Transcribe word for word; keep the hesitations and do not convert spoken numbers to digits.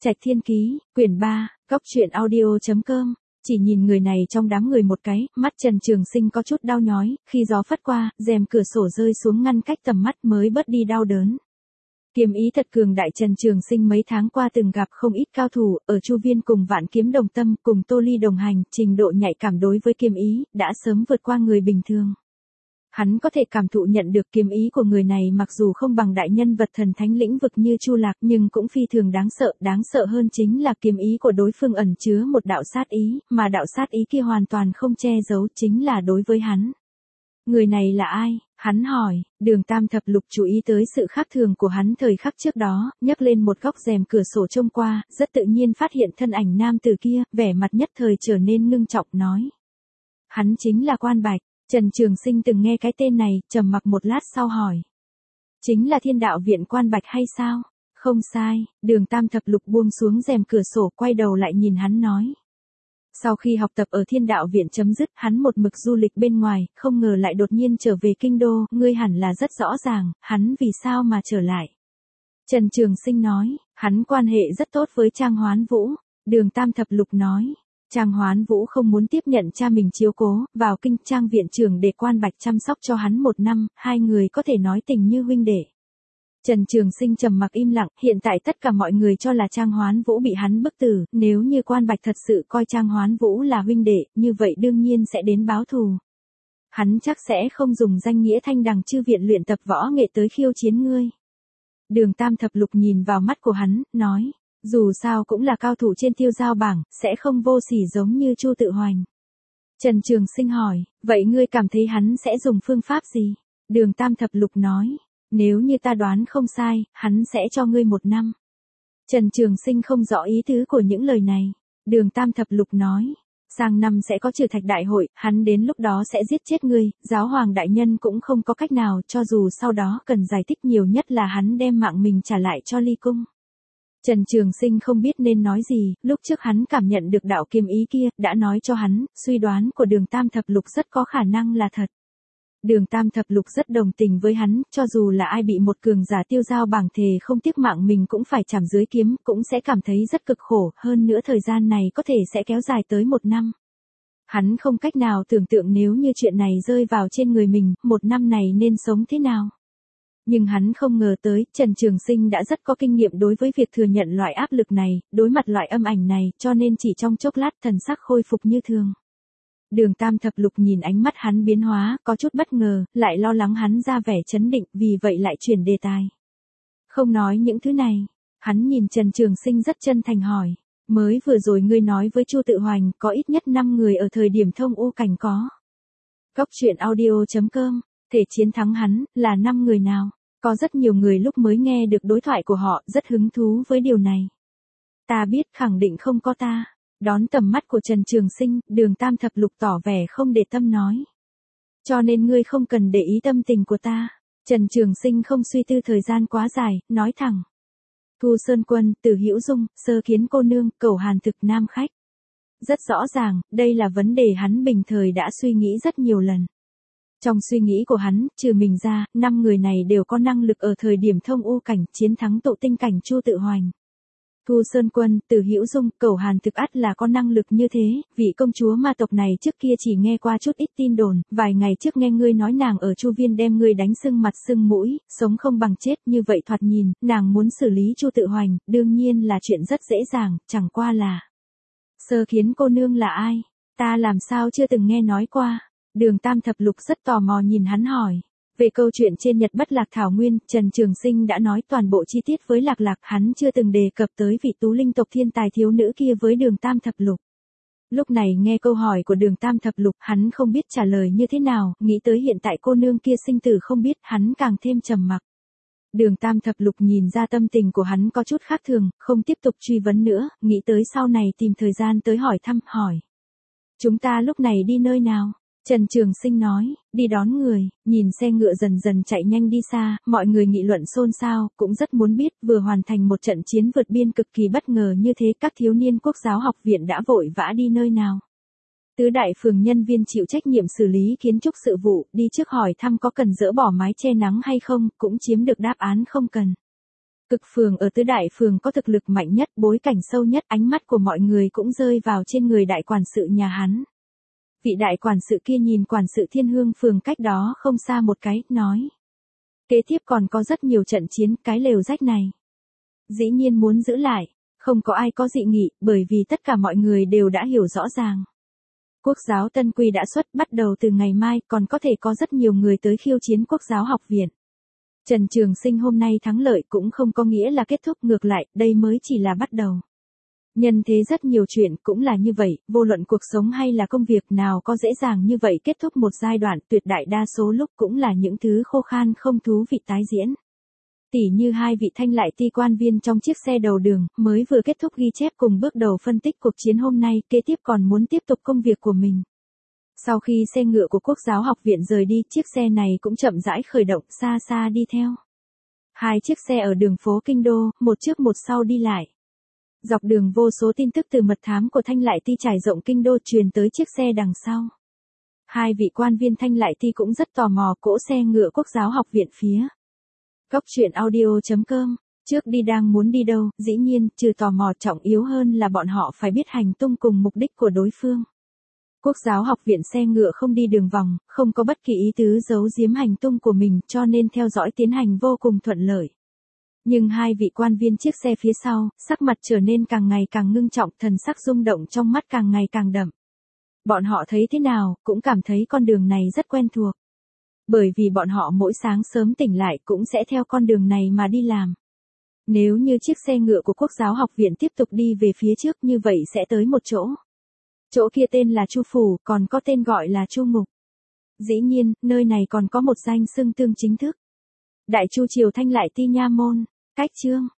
Trạch Thiên Ký, quyển ba, góc truyện audio chấm com. Chỉ nhìn người này trong đám người một cái, mắt Trần Trường Sinh có chút đau nhói, khi gió phất qua, rèm cửa sổ rơi xuống ngăn cách tầm mắt mới bớt đi đau đớn. Kiếm ý thật cường đại. Trần Trường Sinh mấy tháng qua từng gặp không ít cao thủ, ở Chu Viên cùng Vạn Kiếm đồng tâm, cùng Tô Ly đồng hành, trình độ nhạy cảm đối với kiếm ý, đã sớm vượt qua người bình thường. Hắn có thể cảm thụ nhận được kiếm ý của người này mặc dù không bằng đại nhân vật thần thánh lĩnh vực như Chu Lạc nhưng cũng phi thường đáng sợ, đáng sợ hơn chính là kiếm ý của đối phương ẩn chứa một đạo sát ý, mà đạo sát ý kia hoàn toàn không che giấu, chính là đối với hắn. Người này là ai? Hắn hỏi. Đường Tam Thập Lục chú ý tới sự khác thường của hắn thời khắc trước đó, nhấc lên một góc rèm cửa sổ trông qua, rất tự nhiên phát hiện thân ảnh nam tử kia, vẻ mặt nhất thời trở nên ngưng trọng nói. Hắn chính là Quan Bạch. Trần Trường Sinh từng nghe cái tên này, trầm mặc một lát sau hỏi. Chính là Thiên Đạo Viện Quan Bạch hay sao? Không sai. Đường Tam Thập Lục buông xuống rèm cửa sổ, quay đầu lại nhìn hắn nói. Sau khi học tập ở Thiên Đạo Viện chấm dứt, hắn một mực du lịch bên ngoài, không ngờ lại đột nhiên trở về kinh đô, ngươi hẳn là rất rõ ràng, hắn vì sao mà trở lại. Trần Trường Sinh nói, hắn quan hệ rất tốt với Trang Hoán Vũ. Đường Tam Thập Lục nói. Trang Hoán Vũ không muốn tiếp nhận cha mình chiếu cố, vào kinh Trang viện trưởng để Quan Bạch chăm sóc cho hắn một năm, hai người có thể nói tình như huynh đệ. Trần Trường Sinh trầm mặc im lặng, hiện tại tất cả mọi người cho là Trang Hoán Vũ bị hắn bức tử, nếu như Quan Bạch thật sự coi Trang Hoán Vũ là huynh đệ, như vậy đương nhiên sẽ đến báo thù. Hắn chắc sẽ không dùng danh nghĩa Thanh Đằng Chư viện luyện tập võ nghệ tới khiêu chiến ngươi. Đường Tam Thập Lục nhìn vào mắt của hắn, nói. Dù sao cũng là cao thủ trên tiêu giao bảng, sẽ không vô sỉ giống như Chu Tự Hoành. Trần Trường Sinh hỏi, vậy ngươi cảm thấy hắn sẽ dùng phương pháp gì? Đường Tam Thập Lục nói, nếu như ta đoán không sai, hắn sẽ cho ngươi một năm. Trần Trường Sinh không rõ ý tứ của những lời này. Đường Tam Thập Lục nói, sang năm sẽ có trừ thạch đại hội, hắn đến lúc đó sẽ giết chết ngươi, giáo hoàng đại nhân cũng không có cách nào, cho dù sau đó cần giải thích nhiều nhất là hắn đem mạng mình trả lại cho Ly Cung. Trần Trường Sinh không biết nên nói gì, lúc trước hắn cảm nhận được đạo kiếm ý kia, đã nói cho hắn, suy đoán của Đường Tam Thập Lục rất có khả năng là thật. Đường Tam Thập Lục rất đồng tình với hắn, cho dù là ai bị một cường giả tiêu giao bảng thề không tiếc mạng mình cũng phải chạm dưới kiếm, cũng sẽ cảm thấy rất cực khổ, hơn nữa thời gian này có thể sẽ kéo dài tới một năm. Hắn không cách nào tưởng tượng nếu như chuyện này rơi vào trên người mình, một năm này nên sống thế nào. Nhưng hắn không ngờ tới, Trần Trường Sinh đã rất có kinh nghiệm đối với việc thừa nhận loại áp lực này, đối mặt loại âm ảnh này, cho nên chỉ trong chốc lát thần sắc khôi phục như thường. Đường Tam Thập Lục nhìn ánh mắt hắn biến hóa, có chút bất ngờ, lại lo lắng hắn ra vẻ chấn định, vì vậy lại chuyển đề tài. Không nói những thứ này, hắn nhìn Trần Trường Sinh rất chân thành hỏi, mới vừa rồi ngươi nói với Chu Tự Hoành, có ít nhất năm người ở thời điểm thông u cảnh có. Góc truyện audio chấm com. Thể chiến thắng hắn, là năm người nào? Có rất nhiều người lúc mới nghe được đối thoại của họ, rất hứng thú với điều này. Ta biết khẳng định không có ta. Đón tầm mắt của Trần Trường Sinh, Đường Tam Thập Lục tỏ vẻ không để tâm nói. Cho nên ngươi không cần để ý tâm tình của ta. Trần Trường Sinh không suy tư thời gian quá dài, nói thẳng. Thu Sơn Quân, Từ Hữu Dung, Sơ Kiến cô nương, Cẩu Hàn Thực nam khách. Rất rõ ràng, đây là vấn đề hắn bình thời đã suy nghĩ rất nhiều lần. Trong suy nghĩ của hắn, trừ mình ra, năm người này đều có năng lực ở thời điểm thông u cảnh chiến thắng tụ tinh cảnh Chu Tự Hoành. Thu Sơn Quân, Từ Hữu Dung, Cẩu Hàn Thực ắt là có năng lực như thế, vị công chúa ma tộc này trước kia chỉ nghe qua chút ít tin đồn, vài ngày trước nghe ngươi nói nàng ở Chu Viên đem ngươi đánh sưng mặt sưng mũi, sống không bằng chết, như vậy thoạt nhìn, nàng muốn xử lý Chu Tự Hoành, đương nhiên là chuyện rất dễ dàng, chẳng qua là. Sơ Kiến cô nương là ai? Ta làm sao chưa từng nghe nói qua? Đường Tam Thập Lục rất tò mò nhìn hắn hỏi. Về câu chuyện trên Nhật Bất Lạc Thảo Nguyên, Trần Trường Sinh đã nói toàn bộ chi tiết với Lạc Lạc, hắn chưa từng đề cập tới vị tú linh tộc thiên tài thiếu nữ kia với Đường Tam Thập Lục. Lúc này nghe câu hỏi của Đường Tam Thập Lục, hắn không biết trả lời như thế nào, nghĩ tới hiện tại cô nương kia sinh tử không biết, hắn càng thêm trầm mặc. Đường Tam Thập Lục nhìn ra tâm tình của hắn có chút khác thường, không tiếp tục truy vấn nữa, nghĩ tới sau này tìm thời gian tới hỏi thăm, hỏi. Chúng ta lúc này đi nơi nào? Trần Trường Sinh nói, đi đón người, nhìn xe ngựa dần dần chạy nhanh đi xa, mọi người nghị luận xôn xao, cũng rất muốn biết, vừa hoàn thành một trận chiến vượt biên cực kỳ bất ngờ như thế, các thiếu niên Quốc giáo học viện đã vội vã đi nơi nào. Tứ đại phường nhân viên chịu trách nhiệm xử lý kiến trúc sự vụ, đi trước hỏi thăm có cần dỡ bỏ mái che nắng hay không, cũng chiếm được đáp án không cần. Cực phường ở tứ đại phường có thực lực mạnh nhất, bối cảnh sâu nhất, ánh mắt của mọi người cũng rơi vào trên người đại quản sự nhà hắn. Vị đại quản sự kia nhìn quản sự Thiên Hương phường cách đó không xa một cái, nói. Kế tiếp còn có rất nhiều trận chiến, cái lều rách này. Dĩ nhiên muốn giữ lại, không có ai có dị nghị, bởi vì tất cả mọi người đều đã hiểu rõ ràng. Quốc giáo Tân Quy đã xuất, bắt đầu từ ngày mai, còn có thể có rất nhiều người tới khiêu chiến Quốc giáo học viện. Trần Trường Sinh hôm nay thắng lợi cũng không có nghĩa là kết thúc, ngược lại, đây mới chỉ là bắt đầu. Nhân thế rất nhiều chuyện cũng là như vậy, vô luận cuộc sống hay là công việc nào có dễ dàng như vậy kết thúc một giai đoạn, tuyệt đại đa số lúc cũng là những thứ khô khan không thú vị tái diễn. Tỉ như hai vị Thanh Lại Ti quan viên trong chiếc xe đầu đường, mới vừa kết thúc ghi chép cùng bước đầu phân tích cuộc chiến hôm nay, kế tiếp còn muốn tiếp tục công việc của mình. Sau khi xe ngựa của Quốc giáo học viện rời đi, chiếc xe này cũng chậm rãi khởi động, xa xa đi theo. Hai chiếc xe ở đường phố Kinh Đô, một trước một sau đi lại. Dọc đường vô số tin tức từ mật thám của Thanh Lại Ti trải rộng Kinh Đô truyền tới chiếc xe đằng sau. Hai vị quan viên Thanh Lại Ti cũng rất tò mò cỗ xe ngựa Quốc giáo học viện phía. Góc truyện audio chấm com, trước đi đang muốn đi đâu, dĩ nhiên, trừ tò mò trọng yếu hơn là bọn họ phải biết hành tung cùng mục đích của đối phương. Quốc giáo học viện xe ngựa không đi đường vòng, không có bất kỳ ý tứ giấu giếm hành tung của mình cho nên theo dõi tiến hành vô cùng thuận lợi. Nhưng hai vị quan viên chiếc xe phía sau, sắc mặt trở nên càng ngày càng ngưng trọng, thần sắc rung động trong mắt càng ngày càng đậm. Bọn họ thấy thế nào, cũng cảm thấy con đường này rất quen thuộc. Bởi vì bọn họ mỗi sáng sớm tỉnh lại cũng sẽ theo con đường này mà đi làm. Nếu như chiếc xe ngựa của Quốc giáo học viện tiếp tục đi về phía trước như vậy sẽ tới một chỗ. Chỗ kia tên là Chu Phủ, còn có tên gọi là Chu Mục. Dĩ nhiên, nơi này còn có một danh xưng tương chính thức. Đại Chu Triều Thanh Lại Ti Nha Môn, cách chương.